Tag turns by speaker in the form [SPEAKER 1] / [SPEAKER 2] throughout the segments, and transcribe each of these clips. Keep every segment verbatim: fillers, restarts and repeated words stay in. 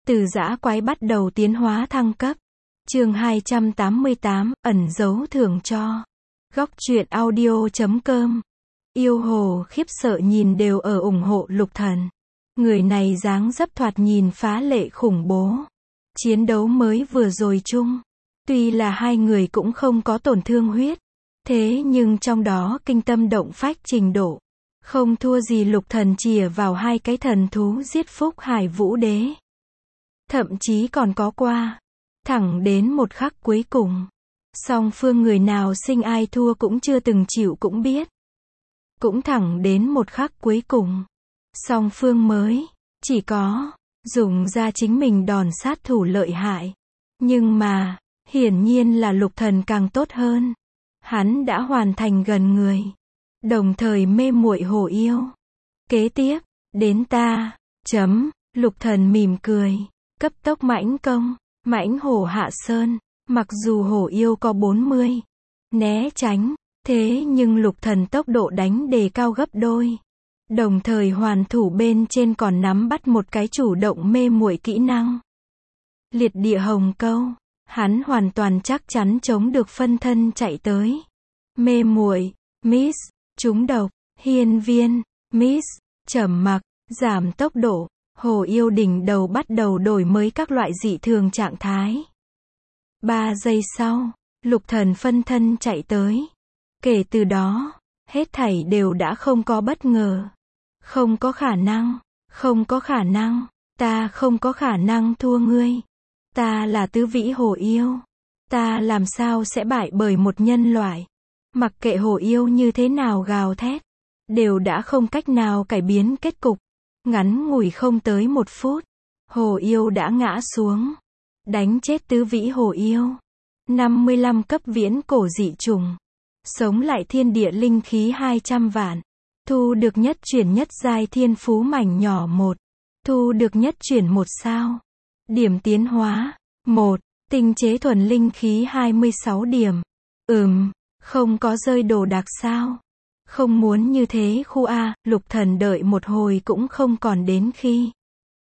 [SPEAKER 1] Từ dã quái bắt đầu tiến hóa thăng cấp. Chương hai trăm tám mươi tám, ẩn giấu thưởng cho. Góc truyện audio chấm com. Yêu hồ khiếp sợ nhìn đều ở ủng hộ Lục Thần. Người này dáng dấp thoạt nhìn phá lệ khủng bố. Chiến đấu mới vừa rồi chung. Tuy là hai người cũng không có tổn thương huyết. Thế nhưng trong đó kinh tâm động phách trình độ. Không thua gì Lục Thần chìa vào hai cái thần thú giết Phúc Hải Vũ Đế. Thậm chí còn có qua. Thẳng đến một khắc cuối cùng. Song phương người nào sinh ai thua cũng chưa từng chịu cũng biết. Cũng thẳng đến một khắc cuối cùng. Song phương mới. Chỉ có. Dùng ra chính mình đòn sát thủ lợi hại. Nhưng mà. Hiển nhiên là Lục Thần càng tốt hơn. Hắn đã hoàn thành gần người. Đồng thời mê muội hổ yêu. Kế tiếp. Đến ta. Chấm. Lục Thần mỉm cười. Cấp tốc mãnh công. Mãnh hổ hạ sơn. Mặc dù hổ yêu có bốn mươi. Né tránh. Thế nhưng Lục Thần tốc độ đánh đề cao gấp đôi. Đồng thời hoàn thủ bên trên còn nắm bắt một cái chủ động mê muội kỹ năng. Liệt địa hồng câu. Hắn hoàn toàn chắc chắn chống được phân thân chạy tới. Mê muội. Miss. Trúng độc. Hiên viên. Miss. Trầm mặc. Giảm tốc độ. Hồ yêu đỉnh đầu bắt đầu đổi mới các loại dị thường trạng thái. Ba giây sau, Lục Thần phân thân chạy tới. Kể từ đó, hết thảy đều đã không có bất ngờ. Không có khả năng, không có khả năng, ta không có khả năng thua ngươi. Ta là tứ vĩ hồ yêu. Ta làm sao sẽ bại bởi một nhân loại. Mặc kệ hồ yêu như thế nào gào thét, đều đã không cách nào cải biến kết cục. Ngắn ngủi không tới một phút, hồ yêu đã ngã xuống. Đánh chết tứ vĩ hồ yêu. năm mươi lăm cấp viễn cổ dị trùng. Sống lại thiên địa linh khí hai trăm vạn. Thu được nhất chuyển nhất giai thiên phú mảnh nhỏ một. Thu được nhất chuyển một sao. Điểm tiến hóa. một. Tinh chế thuần linh khí hai mươi sáu điểm. Ừm, không có rơi đồ đạc sao? Không muốn như thế khu A, Lục Thần đợi một hồi cũng không còn đến khi.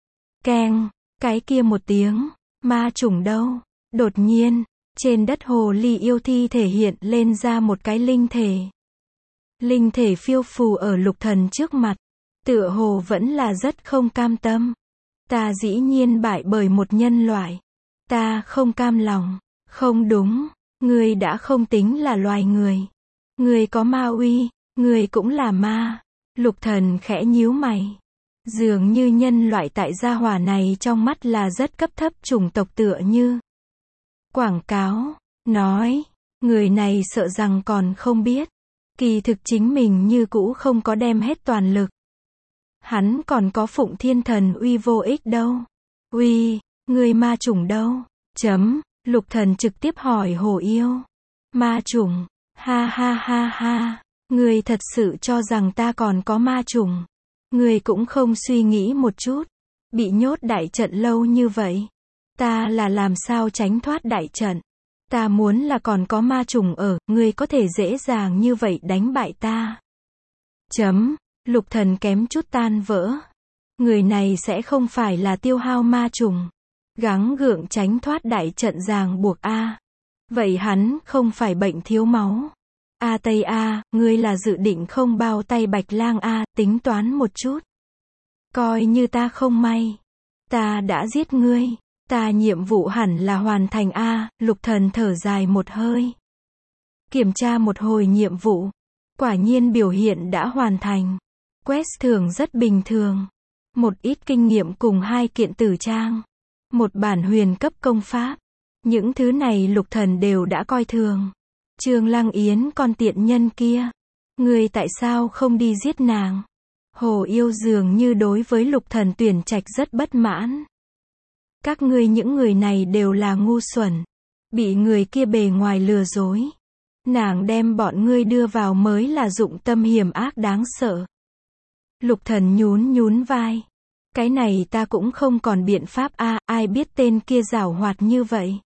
[SPEAKER 1] Keng, cái kia một tiếng, ma trùng đâu? Đột nhiên, trên đất hồ ly yêu thi thể hiện lên ra một cái linh thể. Linh thể phiêu phù ở Lục Thần trước mặt, tựa hồ vẫn là rất không cam tâm. Ta dĩ nhiên bại bởi một nhân loại. Ta không cam lòng. Không đúng, ngươi đã không tính là loài người. Ngươi có ma uy. Người cũng là ma. Lục Thần khẽ nhíu mày. Dường như nhân loại tại gia hỏa này trong mắt là rất cấp thấp chủng tộc tựa như. Quảng cáo, nói, người này sợ rằng còn không biết. Kỳ thực chính mình như cũ không có đem hết toàn lực. Hắn còn có Phụng Thiên Thần uy vô ích đâu. Uy, người ma chủng đâu? Chấm, Lục Thần trực tiếp hỏi hồ yêu. Ma chủng, ha ha ha ha. Ngươi thật sự cho rằng ta còn có ma trùng. Ngươi cũng không suy nghĩ một chút. Bị nhốt đại trận lâu như vậy. Ta là làm sao tránh thoát đại trận. Ta muốn là còn có ma trùng ở, ngươi có thể dễ dàng như vậy đánh bại ta. Chấm, Lục Thần kém chút tan vỡ. Người này sẽ không phải là tiêu hao ma trùng. Gắng gượng tránh thoát đại trận ràng buộc A. Vậy hắn không phải bệnh thiếu máu. A Tây A, ngươi là dự định không bao tay Bạch Lang A, tính toán một chút. Coi như ta không may. Ta đã giết ngươi. Ta nhiệm vụ hẳn là hoàn thành A, Lục Thần thở dài một hơi. Kiểm tra một hồi nhiệm vụ. Quả nhiên biểu hiện đã hoàn thành. Quest thưởng rất bình thường. Một ít kinh nghiệm cùng hai kiện tử trang. Một bản huyền cấp công pháp. Những thứ này Lục Thần đều đã coi thường. Trương Lăng Yến con tiện nhân kia. Ngươi tại sao không đi giết nàng? Hồ yêu dường như đối với Lục Thần tuyển trạch rất bất mãn. Các ngươi những người này đều là ngu xuẩn. Bị người kia bề ngoài lừa dối. Nàng đem bọn ngươi đưa vào mới là dụng tâm hiểm ác đáng sợ. Lục Thần nhún nhún vai. Cái này ta cũng không còn biện pháp a, ai biết tên kia giảo hoạt như vậy.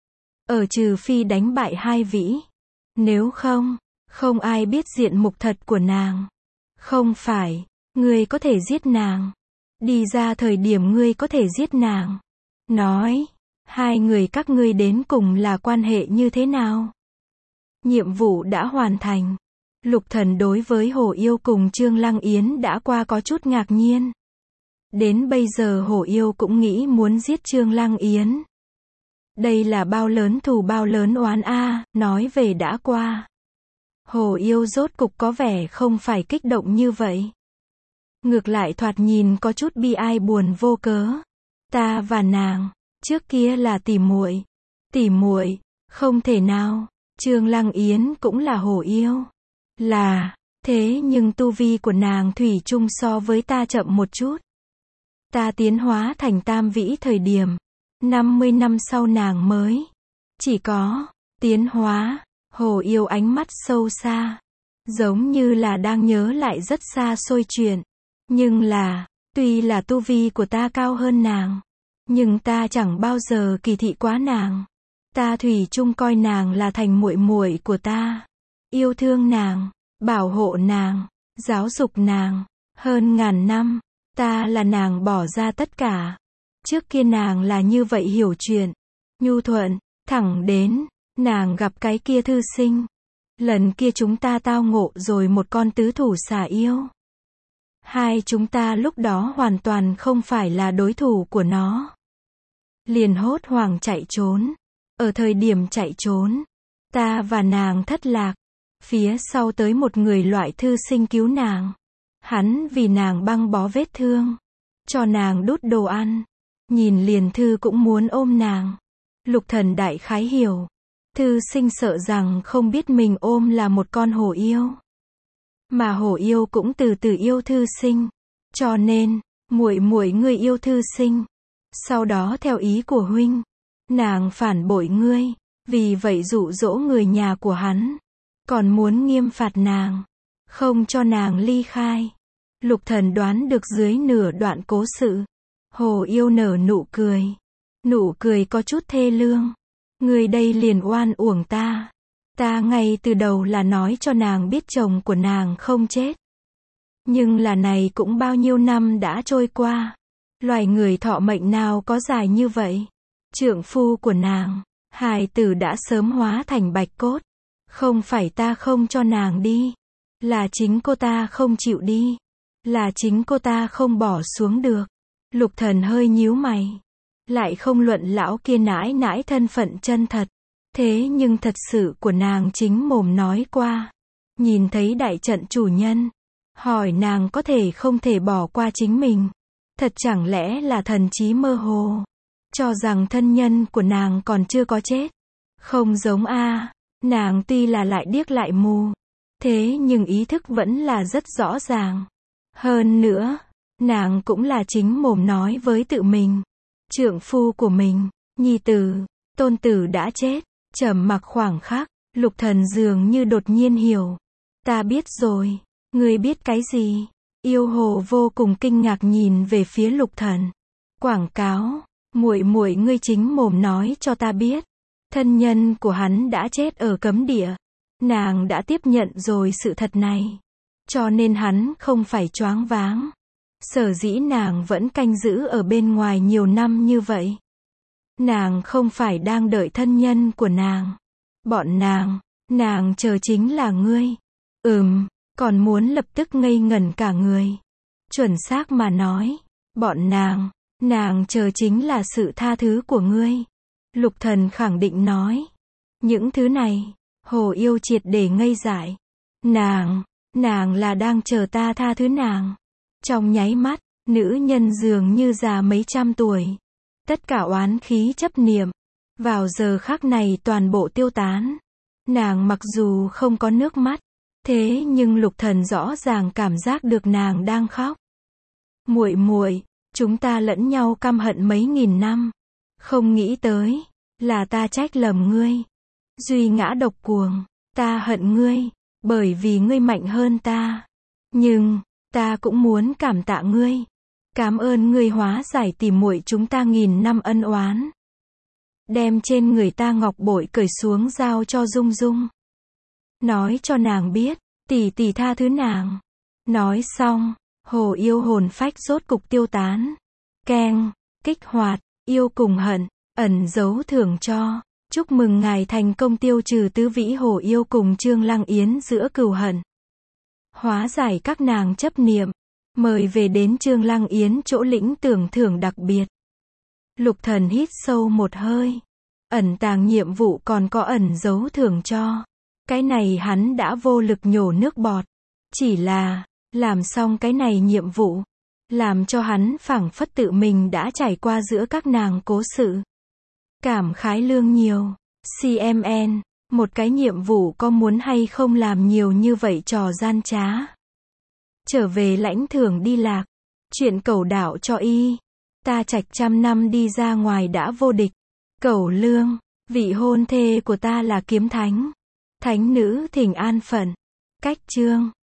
[SPEAKER 1] Ở trừ phi đánh bại hai vĩ. Nếu không, không ai biết diện mục thật của nàng. Không phải, ngươi có thể giết nàng. Đi ra thời điểm ngươi có thể giết nàng. nói, hai người các ngươi đến cùng là quan hệ như thế nào? Nhiệm vụ đã hoàn thành. Lục Thần đối với Hổ Yêu cùng Trương Lăng Yến đã qua có chút ngạc nhiên. Đến bây giờ Hổ Yêu cũng nghĩ muốn giết Trương Lăng Yến. Đây là bao lớn thù bao lớn oán a, nói về đã qua. Hổ Yêu rốt cục có vẻ không phải kích động như vậy. Ngược lại thoạt nhìn có chút bi ai buồn vô cớ. Ta và nàng, trước kia là tỉ muội. Tỉ muội, không thể nào, Trương Lăng Yến cũng là Hổ Yêu. Là, thế nhưng tu vi của nàng thủy chung so với ta chậm một chút. Ta tiến hóa thành tam vĩ thời điểm, năm mươi năm sau nàng mới, chỉ có, tiến hóa, Hổ Yêu ánh mắt sâu xa, giống như là đang nhớ lại rất xa xôi chuyện. Nhưng là, tuy là tu vi của ta cao hơn nàng, nhưng ta chẳng bao giờ kỳ thị quá nàng. Ta thủy chung coi nàng là thành muội muội của ta. Yêu thương nàng, bảo hộ nàng, giáo dục nàng, hơn ngàn năm, ta là nàng bỏ ra tất cả. Trước kia nàng là như vậy hiểu chuyện, nhu thuận, thẳng đến, nàng gặp cái kia thư sinh. Lần kia chúng ta tao ngộ rồi một con tứ thủ xà yêu. Hai chúng ta lúc đó hoàn toàn không phải là đối thủ của nó. Liền hốt hoảng chạy trốn. Ở thời điểm chạy trốn, ta và nàng thất lạc. Phía sau tới một người loại thư sinh cứu nàng. Hắn vì nàng băng bó vết thương, cho nàng đút đồ ăn. Nhìn liền thư cũng muốn ôm nàng. Lục Thần đại khái hiểu. Thư sinh sợ rằng không biết mình ôm là một con hổ yêu. Mà hổ yêu cũng từ từ yêu thư sinh. Cho nên, muội muội ngươi yêu thư sinh. Sau đó theo ý của huynh, nàng phản bội ngươi, vì vậy dụ dỗ người nhà của hắn. Còn muốn nghiêm phạt nàng, không cho nàng ly khai. Lục Thần đoán được dưới nửa đoạn cố sự. Hổ yêu nở nụ cười. Nụ cười có chút thê lương. Người đây liền oan uổng ta. Ta ngay từ đầu là nói cho nàng biết chồng của nàng không chết. Nhưng là này cũng bao nhiêu năm đã trôi qua. Loài người thọ mệnh nào có dài như vậy. Trượng phu của nàng, hài tử đã sớm hóa thành bạch cốt. Không phải ta không cho nàng đi. Là chính cô ta không chịu đi. Là chính cô ta không bỏ xuống được. Lục Thần hơi nhíu mày. Lại không luận lão kia nãi nãi thân phận chân thật. Thế nhưng thật sự của nàng chính mồm nói qua. Nhìn thấy đại trận chủ nhân. Hỏi nàng có thể không thể bỏ qua chính mình. Thật chẳng lẽ là thần trí mơ hồ. Cho rằng thân nhân của nàng còn chưa có chết. Không giống a, nàng tuy là lại điếc lại mù. Thế nhưng ý thức vẫn là rất rõ ràng. Hơn nữa, nàng cũng là chính mồm nói với tự mình. Trượng phu của mình, nhi tử, tôn tử đã chết. Trầm mặc khoảng khắc, Lục Thần dường như đột nhiên hiểu. Ta biết rồi, ngươi biết cái gì? Yêu hồ vô cùng kinh ngạc nhìn về phía Lục Thần. Quảng cáo, muội muội ngươi chính mồm nói cho ta biết. Thân nhân của hắn đã chết ở cấm địa. Nàng đã tiếp nhận rồi sự thật này. Cho nên hắn không phải choáng váng. Sở dĩ nàng vẫn canh giữ ở bên ngoài nhiều năm như vậy. Nàng không phải đang đợi thân nhân của nàng. Bọn nàng, nàng chờ chính là ngươi. Ừm, còn muốn lập tức ngây ngẩn cả người. Chuẩn xác mà nói, bọn nàng, nàng chờ chính là sự tha thứ của ngươi. Lục Thần khẳng định nói. Những thứ này, Hổ yêu triệt để ngây dại. Nàng, nàng là đang chờ ta tha thứ nàng. Trong nháy mắt, nữ nhân dường như già mấy trăm tuổi. Tất cả oán khí chấp niệm, vào giờ khắc này toàn bộ tiêu tán. Nàng mặc dù không có nước mắt, thế nhưng Lục Thần rõ ràng cảm giác được nàng đang khóc. Muội muội, chúng ta lẫn nhau căm hận mấy nghìn năm. Không nghĩ tới, là ta trách lầm ngươi. Duy ngã độc cuồng, ta hận ngươi, bởi vì ngươi mạnh hơn ta. Nhưng, ta cũng muốn cảm tạ ngươi. Cảm ơn ngươi hóa giải tỉ muội chúng ta nghìn năm ân oán. Đem trên người ta ngọc bội cởi xuống giao cho Dung Dung. Nói cho nàng biết, tỷ tỷ tha thứ nàng. Nói xong, Hổ yêu hồn phách rốt cục tiêu tán. Keng, kích hoạt, Yêu cùng hận, ẩn giấu thưởng cho. Chúc mừng ngài thành công tiêu trừ tứ vĩ hồ yêu cùng Trương Lăng Yến giữa cừu hận. Hóa giải các nàng chấp niệm. Mời về đến Trương Lăng Yến chỗ lĩnh tưởng thưởng đặc biệt. Lục Thần hít sâu một hơi. Ẩn tàng nhiệm vụ còn có ẩn giấu thưởng cho. Cái này hắn đã vô lực nhổ nước bọt. Chỉ là, làm xong cái này nhiệm vụ. Làm cho hắn phảng phất tự mình đã trải qua giữa các nàng cố sự. Cảm khái lương nhiều. xê em en, một cái nhiệm vụ có muốn hay không làm nhiều như vậy trò gian trá. Trở về lãnh thưởng đi lạc. Chuyện cẩu đạo cho y. Ta trạch trăm năm đi ra ngoài đã vô địch. Cẩu lương, vị hôn thê của ta là kiếm thánh. Thánh nữ thỉnh an phận. Cách chương.